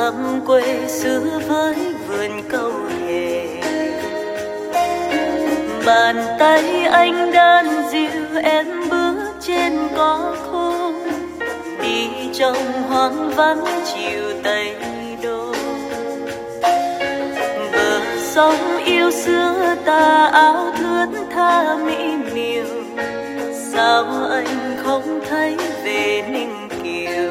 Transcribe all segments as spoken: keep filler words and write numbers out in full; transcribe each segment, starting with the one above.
thăm quê xưa với vườn câu hề. Bàn tay anh đan dịu em bước trên cỏ khô, đi trong hoang vắng chiều Tây Đô. Bờ sông yêu xưa ta áo thướt tha mỹ miều, sao anh không thấy về Ninh Kiều.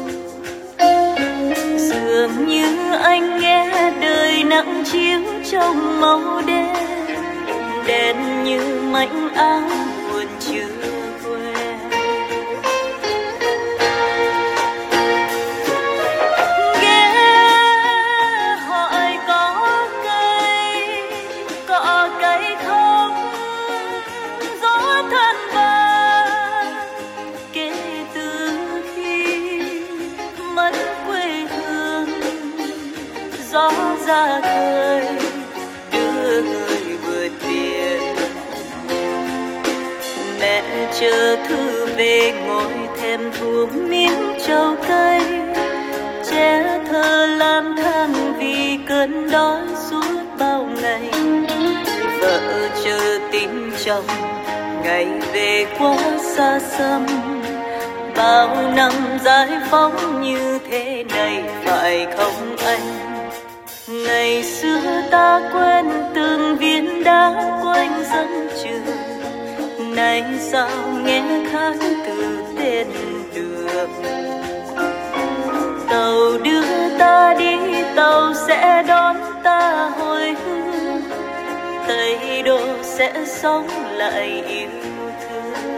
Dường như anh nghe đời nắng chiếu trong màu đen, đen như mảnh áo buồn chưa quên. Ghé hỏi có cây, có cây không, gió thân vàng kể từ khi mất quê hương. Gió ra khơi đưa người vượt biển, mẹ chờ thư về ngồi thèm thuốc miếng trầu cây. Trẻ thơ lang thang vì cơn đói suốt bao ngày, vợ chờ tin chồng ngày về quá xa xăm. Bao năm giải phóng như thế này phải không anh? Ngày xưa ta quen từng viên đá quanh sân trường, nay sao nghe khác từ tên đường. Tàu đưa ta đi, tàu sẽ đón ta hồi hương, Tây Đô sẽ sống lại yêu thương.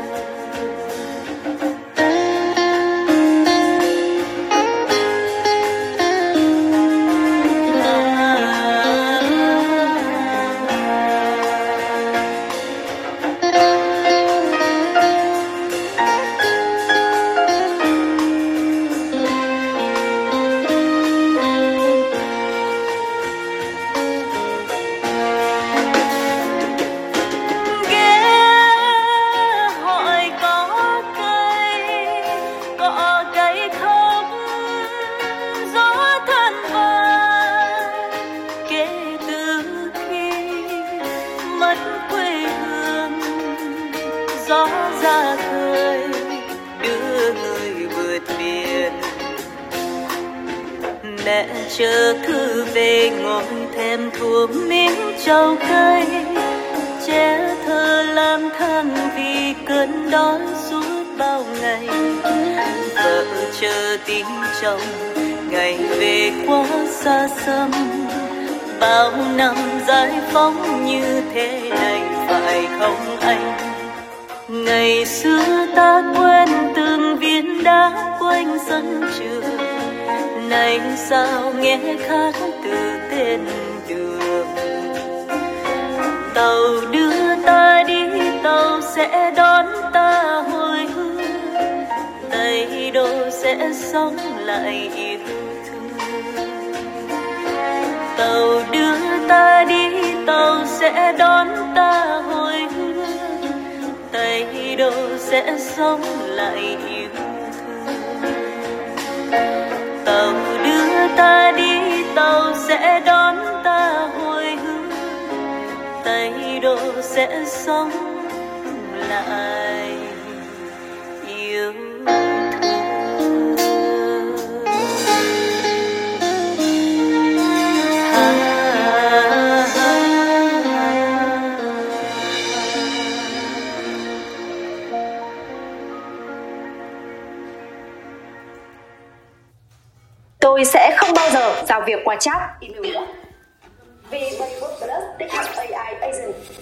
Gió ra khơi đưa người vượt biển, mẹ chờ thư về ngồi thèm thuốc miếng trầu cây. Trẻ thơ lang thang vì cơn đói suốt bao ngày, vợ chờ tin chồng ngày về quá xa xăm. Bao năm giải phóng như thế này phải không anh? Ngày xưa ta quen từng viên đá quanh sân trường, nay sao nghe khác từ tên đường. Tàu đưa ta đi, tàu sẽ đón ta hồi hương, Tây Đô sẽ sống lại yêu thương. Tàu đưa ta đi, tàu sẽ đón ta hồi hương, Tây Đô sẽ sống lại yêu thương. Tàu đưa ta đi, tàu sẽ đón ta hồi hương, Tây Đô sẽ sống lại yêu thương. Tôi sẽ không bao giờ giao việc qua chat, email. Vì Facebook Plus tích hợp a i agent